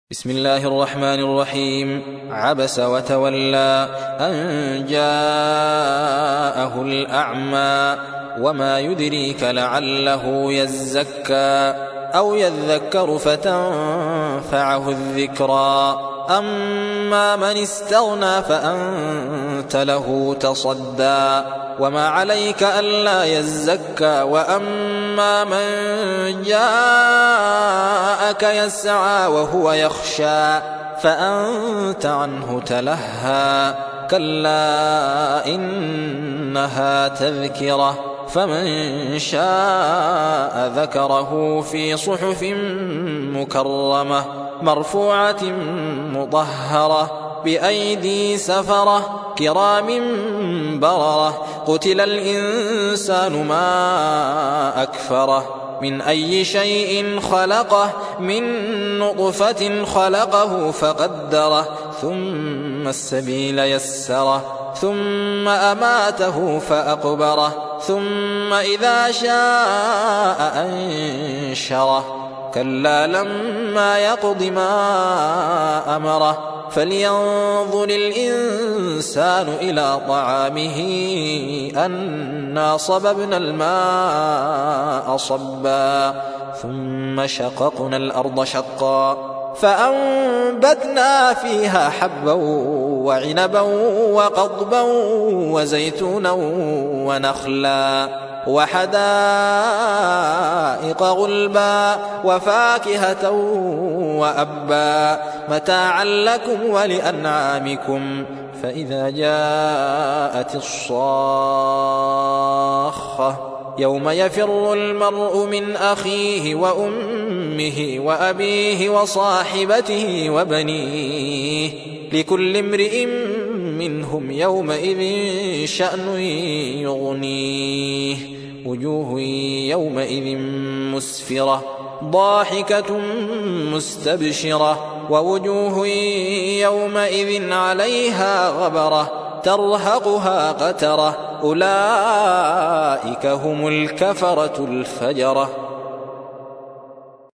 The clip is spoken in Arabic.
بسم الله الرحمن الرحيم. عبس وتولى أن جاءه الأعمى وما يدريك لعله يزكى أو يذكر فتنفعه الذكرى أما من استغنى فأنت له تصدى وما عليك ألا يزكى وأما من جاءك يسعى وهو يخشى فأنت عنه تلهى كلا إنها تذكرة فمن شاء ذكره في صحف مكرمة مرفوعة مطهرة بأيدي سفرة كرام بررة قتل الإنسان ما أكفره من أي شيء خلقه من نطفة خلقه فقدره ثم السبيل يسره ثم أماته فأقبره ثم إذا شاء أنشره كلا لما يقض ما أمره فلينظر الإنسان إلى طعامه أنا صببنا الماء صبا ثم شققنا الأرض شقا فأنبتنا فيها حبا وعنبا وقضبا وزيتونا ونخلا وحدائق غلبا وفاكهة وأبا متاعا لكم ولأنعامكم فإذا جاءت الصاخة يوم يفر المرء من أخيه وأمه وأبيه وصاحبته وبنيه لكل امرئ منهم يومئذ شأن يغنيه وجوه يومئذ مسفرة ضاحكة مستبشرة ووجوه يومئذ عليها غبرة ترهقها قترة أولئك هم الكفرة الفجرة.